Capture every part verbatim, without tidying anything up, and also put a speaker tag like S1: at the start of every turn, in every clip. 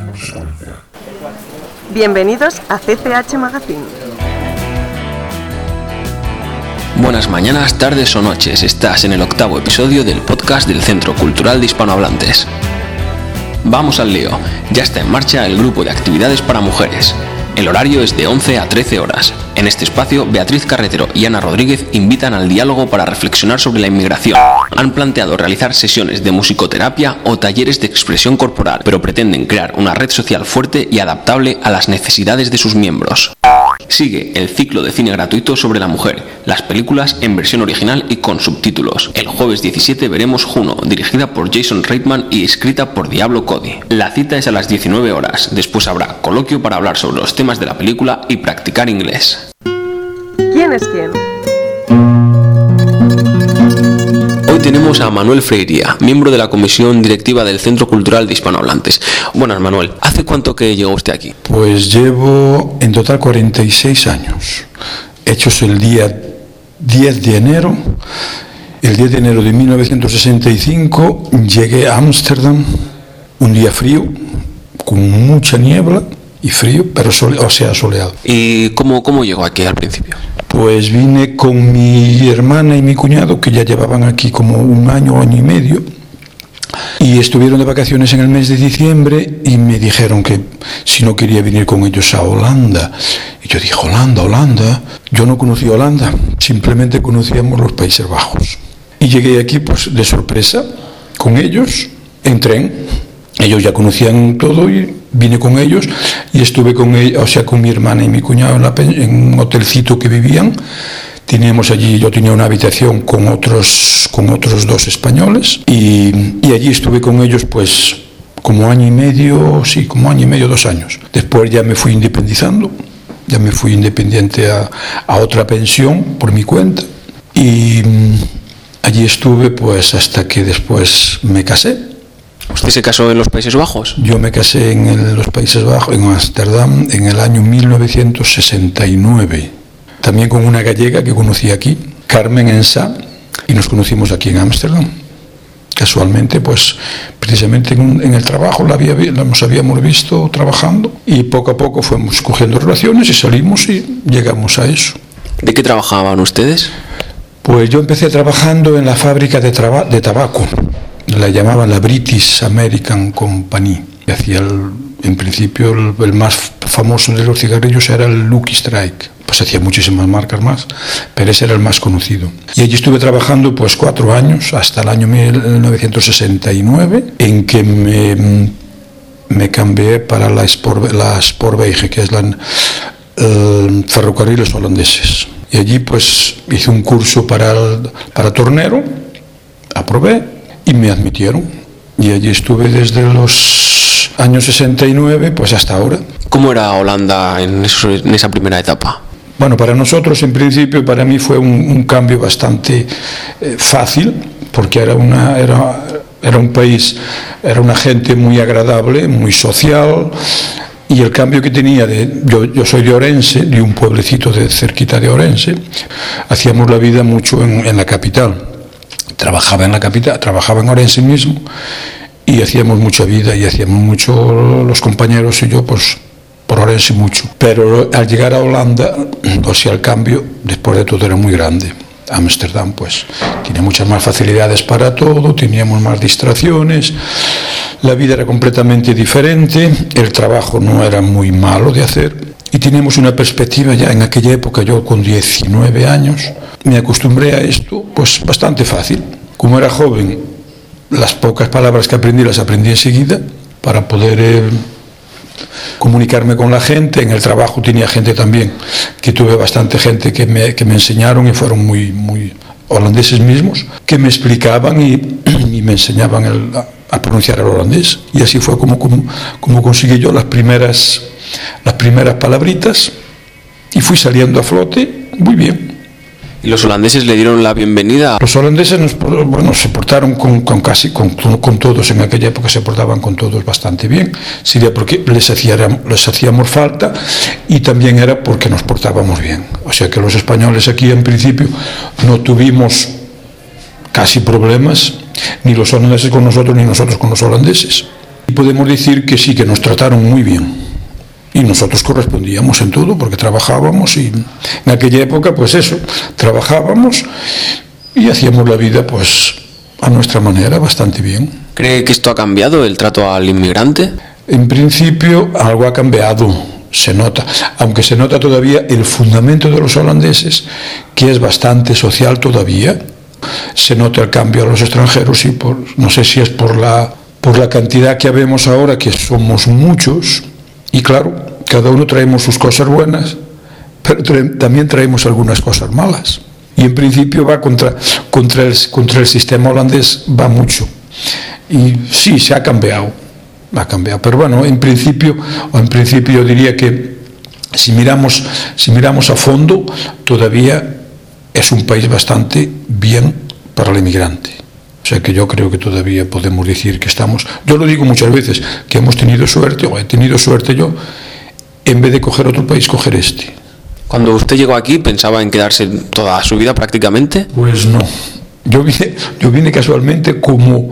S1: Bienvenidos a C C H Magazine.
S2: Buenas mañanas, tardes o noches. Estás en el octavo episodio del podcast del Centro Cultural de Hispanohablantes. Vamos al lío. Ya está en marcha el grupo de actividades para mujeres. El horario es de once a trece horas. En este espacio, Beatriz Carretero y Ana Rodríguez invitan al diálogo para reflexionar sobre la inmigración. Han planteado realizar sesiones de musicoterapia o talleres de expresión corporal, pero pretenden crear una red social fuerte y adaptable a las necesidades de sus miembros. Sigue el ciclo de cine gratuito sobre la mujer, las películas en versión original y con subtítulos. El jueves diecisiete veremos Juno, dirigida por Jason Reitman y escrita por Diablo Cody. La cita es a las diecinueve horas. Después habrá coloquio para hablar sobre los temas de la película y practicar inglés.
S1: ¿Quién es quién?
S2: Hoy tenemos a Manuel Freiría, miembro de la comisión directiva del Centro Cultural de Hispanohablantes. Buenas, Manuel. ¿Hace cuánto que llegó usted aquí?
S3: Pues llevo en total cuarenta y seis años. Hechos el día diez de enero. El diez de enero de mil novecientos sesenta y cinco llegué a Ámsterdam, un día frío, con mucha niebla y frío, pero sole, o sea, soleado.
S2: ¿Y cómo, cómo llegó aquí al principio?
S3: Pues vine con mi hermana y mi cuñado, que ya llevaban aquí como un año, año y medio, y estuvieron de vacaciones en el mes de diciembre y me dijeron que si no quería venir con ellos a Holanda. Y yo dije, Holanda, Holanda. Yo no conocía Holanda, simplemente conocíamos los Países Bajos. Y llegué aquí pues de sorpresa con ellos, en tren. Ellos ya conocían todo y vine con ellos y estuve con ellos, o sea, con mi hermana y mi cuñado en, la, en un hotelcito que vivían. Teníamos allí, yo tenía una habitación con otros, con otros dos españoles y, y allí estuve con ellos pues como año y medio, sí, como año y medio, dos años. Después ya me fui independizando, ya me fui independiente a, a otra pensión por mi cuenta y allí estuve pues hasta que después me casé.
S2: ¿Usted se casó en los Países Bajos?
S3: Yo me casé en el, los Países Bajos, en Ámsterdam, en el año mil novecientos sesenta y nueve. También con una gallega que conocí aquí, Carmen Ensá, y nos conocimos aquí en Ámsterdam. Casualmente, pues, precisamente en, en el trabajo la había, nos habíamos visto trabajando y poco a poco fuimos cogiendo relaciones y salimos y llegamos a eso.
S2: ¿De qué trabajaban ustedes?
S3: Pues yo empecé trabajando en la fábrica de, traba, de tabaco. La llamaban la British American Company. Y hacía el, en principio el, el más famoso de los cigarrillos era el Lucky Strike. Pues hacía muchísimas marcas más, pero ese era el más conocido. Y allí estuve trabajando pues cuatro años, hasta el año mil novecientos sesenta y nueve, en que me, me cambié para la Sport, la Spoorwegen, que es la el, ferrocarriles holandeses. Y allí pues hice un curso para, el, para tornero, aprobé, y me admitieron. Y allí estuve desde los años sesenta y nueve pues hasta ahora.
S2: ¿Cómo era Holanda en, eso, en esa primera etapa?
S3: Bueno, para nosotros en principio, para mí fue un, un cambio bastante eh, fácil, porque era, una, era, era un país, era una gente muy agradable, muy social, y el cambio que tenía, de, yo, yo soy de Orense, de un pueblecito de cerquita de Orense, hacíamos la vida mucho en, en la capital. Trabajaba en la capital, trabajaba en Orense mismo y hacíamos mucha vida y hacíamos mucho, los compañeros y yo, pues por Orense mucho. Pero al llegar a Holanda, o sea, el cambio, después de todo, era muy grande. Ámsterdam, pues, tiene muchas más facilidades para todo, teníamos más distracciones, la vida era completamente diferente, el trabajo no era muy malo de hacer y teníamos una perspectiva ya en aquella época, yo con diecinueve años, me acostumbré a esto, pues bastante fácil. Como era joven, las pocas palabras que aprendí las aprendí enseguida para poder eh, comunicarme con la gente. En el trabajo tenía gente también, que tuve bastante gente que me, que me enseñaron y fueron muy, muy holandeses mismos, que me explicaban y, y me enseñaban el, a, a pronunciar el holandés. Y así fue como, como, como conseguí yo las primeras, las primeras palabritas y fui saliendo a flote muy bien.
S2: ¿Y los holandeses le dieron la bienvenida?
S3: Los holandeses nos, bueno, se portaron con, con casi con, con todos, en aquella época se portaban con todos bastante bien. Sería porque les, hacía, les hacíamos falta y también era porque nos portábamos bien. O sea que los españoles aquí en principio no tuvimos casi problemas, ni los holandeses con nosotros, ni nosotros con los holandeses. Y podemos decir que sí, que nos trataron muy bien. Y nosotros correspondíamos en todo, porque trabajábamos y en aquella época, pues eso, trabajábamos y hacíamos la vida, pues, a nuestra manera, bastante bien.
S2: ¿Cree que esto ha cambiado, el trato al inmigrante?
S3: En principio, algo ha cambiado, se nota, aunque se nota todavía el fundamento de los holandeses, que es bastante social todavía. Se nota el cambio a los extranjeros y por, no sé si es por la, por la cantidad que habemos ahora, que somos muchos, y claro, cada uno traemos sus cosas buenas, pero tra- también traemos algunas cosas malas. Y en principio va contra, contra, el, contra el sistema holandés, va mucho. Y sí, se ha cambiado, ha cambiado. Pero bueno, en principio, o en principio yo diría que si miramos, si miramos a fondo, todavía es un país bastante bien para el inmigrante. O sea que yo creo que todavía podemos decir que estamos, yo lo digo muchas veces, que hemos tenido suerte, o he tenido suerte yo, en vez de coger otro país, coger este.
S2: Cuando usted llegó aquí, ¿pensaba en quedarse toda su vida prácticamente?
S3: Pues no. Yo vine, yo vine casualmente como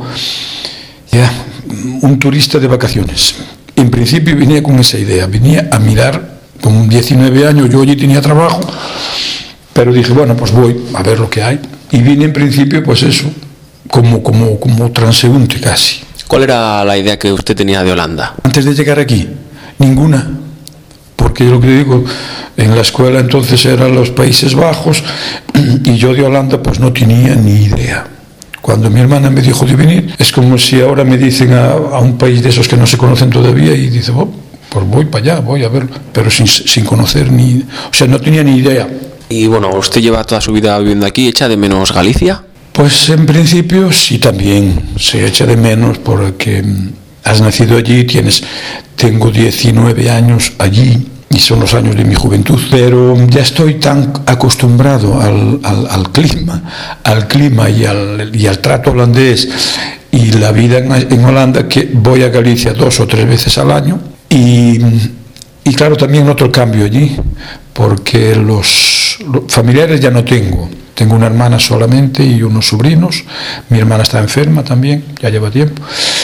S3: ya, un turista de vacaciones. En principio venía con esa idea, venía a mirar, con diecinueve años yo allí tenía trabajo, pero dije, bueno, pues voy a ver lo que hay. Y vine en principio, pues eso, como, como, como transeúnte casi.
S2: ¿Cuál era la idea que usted tenía de Holanda?
S3: Antes de llegar aquí, ninguna. Porque yo lo que digo, en la escuela entonces eran los Países Bajos y yo de Holanda pues no tenía ni idea. Cuando mi hermana me dijo de venir, es como si ahora me dicen a, a un país de esos que no se conocen todavía y dice, oh, pues voy para allá, voy a verlo, pero sin, sin conocer ni, o sea, no tenía ni idea.
S2: Y bueno, ¿usted lleva toda su vida viviendo aquí? ¿Echa de menos Galicia?
S3: Pues en principio sí, también se echa de menos porque has nacido allí, tienes, tengo diecinueve años allí y son los años de mi juventud, pero ya estoy tan acostumbrado al, al, al clima, al clima y al, y al trato holandés y la vida en, en Holanda, que voy a Galicia dos o tres veces al año y, y claro, también noto el cambio allí, porque los, los familiares ya no tengo. Tengo una hermana solamente y unos sobrinos. Mi hermana está enferma también, ya lleva tiempo.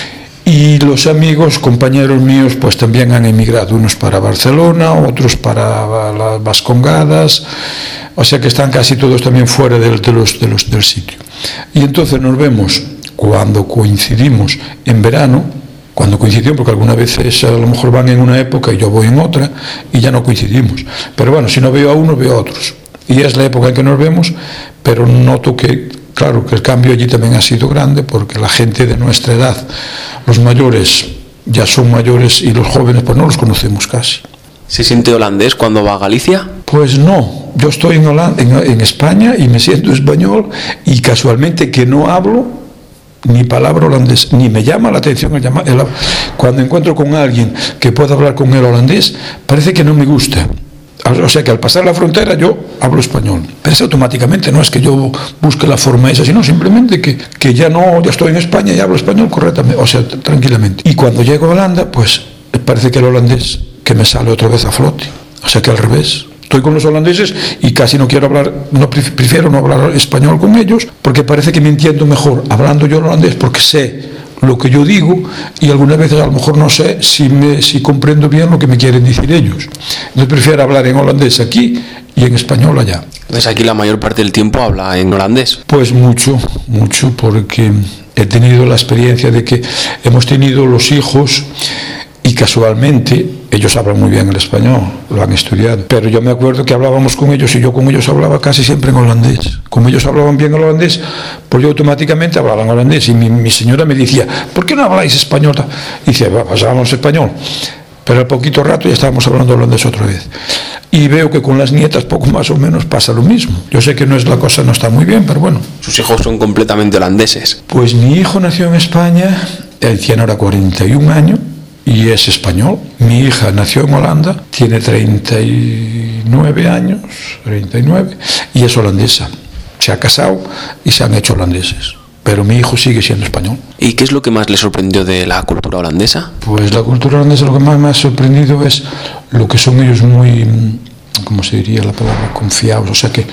S3: Y los amigos, compañeros míos, pues también han emigrado, unos para Barcelona, otros para las Vascongadas, o sea que están casi todos también fuera del, de los, de los, del sitio. Y entonces nos vemos cuando coincidimos en verano, cuando coincidimos, porque algunas veces a lo mejor van en una época y yo voy en otra, y ya no coincidimos. Pero bueno, si no veo a uno, veo a otros. Y es la época en que nos vemos, pero noto que, claro, que el cambio allí también ha sido grande, porque la gente de nuestra edad, los mayores ya son mayores y los jóvenes pues no los conocemos casi.
S2: ¿Se siente holandés cuando va a Galicia?
S3: Pues no, yo estoy en, Holanda, en, en España y me siento español y casualmente que no hablo ni palabra holandés, ni me llama la atención el llama, el, cuando encuentro con alguien que pueda hablar con él holandés, parece que no me gusta. O sea que al pasar la frontera yo hablo español, pero es automáticamente, no es que yo busque la forma esa, sino simplemente que, que ya no, ya estoy en España y hablo español correctamente, o sea, tranquilamente. Y cuando llego a Holanda, pues parece que el holandés que me sale otra vez a flote, o sea que al revés. Estoy con los holandeses y casi no quiero hablar, no prefiero no hablar español con ellos, porque parece que me entiendo mejor hablando yo holandés, porque sé lo que yo digo y algunas veces a lo mejor no sé si, me, si comprendo bien lo que me quieren decir ellos. Entonces prefiero hablar en holandés aquí y en español allá.
S2: Entonces aquí la mayor parte del tiempo habla en holandés.
S3: Pues mucho, mucho, porque he tenido la experiencia de que hemos tenido los hijos y casualmente ellos hablan muy bien el español, lo han estudiado, pero yo me acuerdo que hablábamos con ellos y yo con ellos hablaba casi siempre en holandés. Como ellos hablaban bien el holandés, pues yo automáticamente hablaba en holandés y mi, mi señora me decía, ¿por qué no habláis español? Y dice, pues hablamos español, pero al poquito rato ya estábamos hablando holandés otra vez. Y veo que con las nietas poco más o menos pasa lo mismo. Yo sé que no es la cosa, no está muy bien, pero bueno.
S2: Sus hijos son completamente holandeses.
S3: Pues mi hijo nació en España, él tiene ahora cuarenta y un años, y es español. Mi hija nació en Holanda, tiene treinta y nueve años, treinta y nueve, y es holandesa. Se ha casado y se han hecho holandeses. Pero mi hijo sigue siendo español.
S2: ¿Y qué es lo que más le sorprendió de la cultura holandesa?
S3: Pues la cultura holandesa lo que más me ha sorprendido es lo que son ellos muy, ¿cómo se diría la palabra? Confiados, o sea que,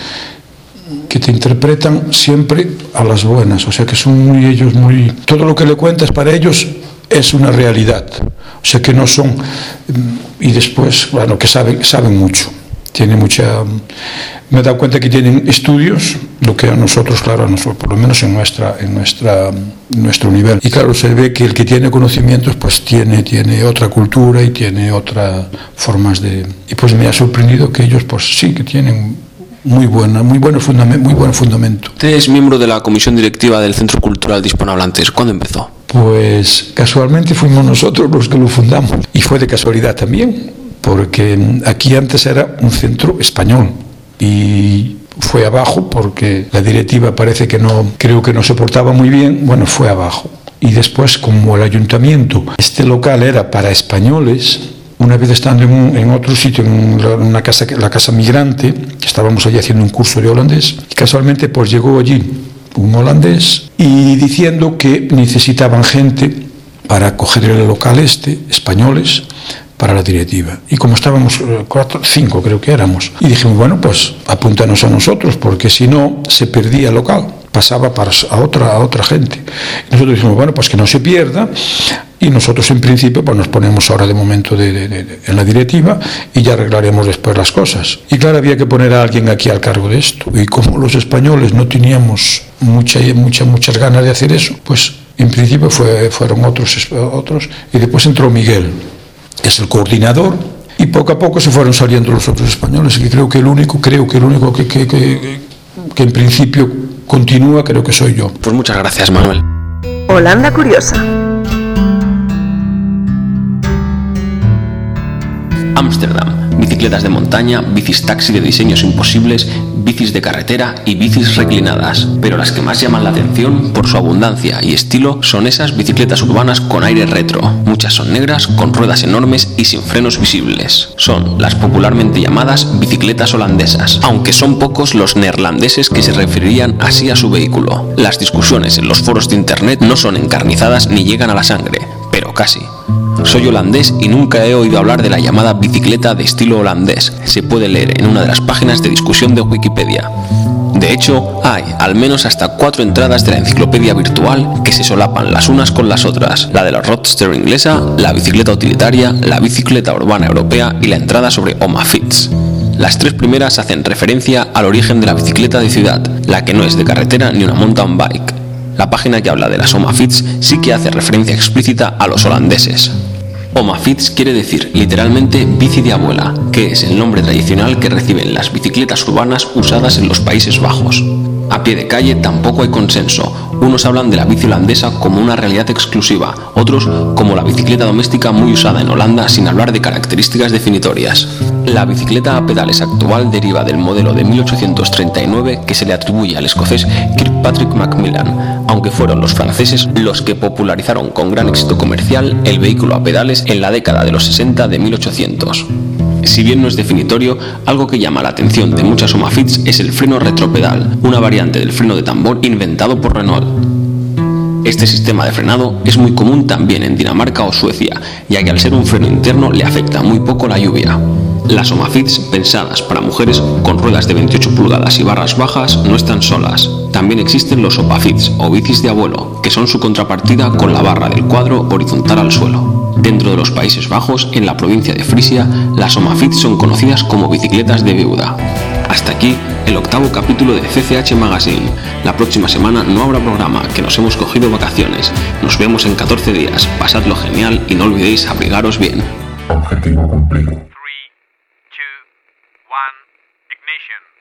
S3: que te interpretan siempre a las buenas, o sea que son muy ellos muy... Todo lo que le cuentas para ellos es una realidad. O sea que no son, y después, bueno, que saben, saben mucho. Tiene mucha, me he dado cuenta que tienen estudios, lo que a nosotros, claro, a nosotros, por lo menos en nuestra, en nuestra, en nuestro nivel. Y claro, se ve que el que tiene conocimientos, pues tiene, tiene otra cultura y tiene otras formas de. Y pues me ha sorprendido que ellos, pues sí, que tienen muy buena, muy buen fundamento, muy buen fundamento.
S2: Usted es miembro de la comisión directiva del Centro Cultural de Hispanohablantes. ¿Cuándo empezó?
S3: Pues casualmente fuimos nosotros los que lo fundamos. Y fue de casualidad también, porque aquí antes era un centro español y fue abajo porque la directiva parece que no, creo que no se portaba muy bien, bueno, fue abajo. Y después, como el ayuntamiento, este local era para españoles, una vez estando en, un, en otro sitio, en una casa, la casa migrante, estábamos allí haciendo un curso de holandés, y casualmente pues llegó allí un holandés y diciendo que necesitaban gente para coger el local este, españolos, para la directiva. Y como estábamos cuatro, cinco creo que éramos, y dijimos, bueno, pues apúntanos a nosotros, porque si no se perdía el local, pasaba para, a, otra, a otra gente. Y nosotros dijimos, bueno, pues que no se pierda, y nosotros en principio pues nos ponemos ahora de momento de, de, de, de, en la directiva y ya arreglaremos después las cosas. Y claro, había que poner a alguien aquí al cargo de esto, y como los españoles no teníamos mucha, mucha, muchas ganas de hacer eso, pues en principio fue, fueron otros, otros, y después entró Miguel, que es el coordinador, y poco a poco se fueron saliendo los otros españoles, y creo que el único, creo que el único que, que, que, que en principio continúa, creo que soy yo.
S2: Pues muchas gracias, Manuel.
S1: Holanda Curiosa.
S2: Ámsterdam. Bicicletas de montaña, bicis taxi de diseños imposibles, bicis de carretera y bicis reclinadas. Pero las que más llaman la atención por su abundancia y estilo son esas bicicletas urbanas con aire retro. Muchas son negras, con ruedas enormes y sin frenos visibles. Son las popularmente llamadas bicicletas holandesas, aunque son pocos los neerlandeses que se referirían así a su vehículo. Las discusiones en los foros de internet no son encarnizadas ni llegan a la sangre, pero casi. Soy holandés y nunca he oído hablar de la llamada bicicleta de estilo holandés. Se puede leer en una de las páginas de discusión de Wikipedia. De hecho, hay al menos hasta cuatro entradas de la enciclopedia virtual que se solapan las unas con las otras. La de la roadster inglesa, la bicicleta utilitaria, la bicicleta urbana europea y la entrada sobre Oma-Fiets. Las tres primeras hacen referencia al origen de la bicicleta de ciudad, la que no es de carretera ni una mountain bike. La página que habla de las Oma-Fiets sí que hace referencia explícita a los holandeses. Oma-Fiets quiere decir literalmente bici de abuela, que es el nombre tradicional que reciben las bicicletas urbanas usadas en los Países Bajos. A pie de calle tampoco hay consenso. Unos hablan de la bici holandesa como una realidad exclusiva, otros como la bicicleta doméstica muy usada en Holanda sin hablar de características definitorias. La bicicleta a pedales actual deriva del modelo de mil ochocientos treinta y nueve que se le atribuye al escocés Kirkpatrick Macmillan, aunque fueron los franceses los que popularizaron con gran éxito comercial el vehículo a pedales en la década de los sesenta de mil ochocientos. Si bien no es definitorio, algo que llama la atención de muchas Oma-Fiets es el freno retropedal, una variante del freno de tambor inventado por Renault. Este sistema de frenado es muy común también en Dinamarca o Suecia, ya que al ser un freno interno le afecta muy poco la lluvia. Las Oma-Fiets, pensadas para mujeres con ruedas de veintiocho pulgadas y barras bajas, no están solas. También existen los Opa-Fiets o bicis de abuelo, que son su contrapartida con la barra del cuadro horizontal al suelo. Dentro de los Países Bajos, en la provincia de Frisia, las Oma-Fiets son conocidas como bicicletas de viuda. Hasta aquí el octavo capítulo de C C H Magazine. La próxima semana no habrá programa, que nos hemos cogido vacaciones. Nos vemos en catorce días. Pasadlo genial y no olvidéis abrigaros bien.
S4: Objetivo cumplido. three, two, one, ignition.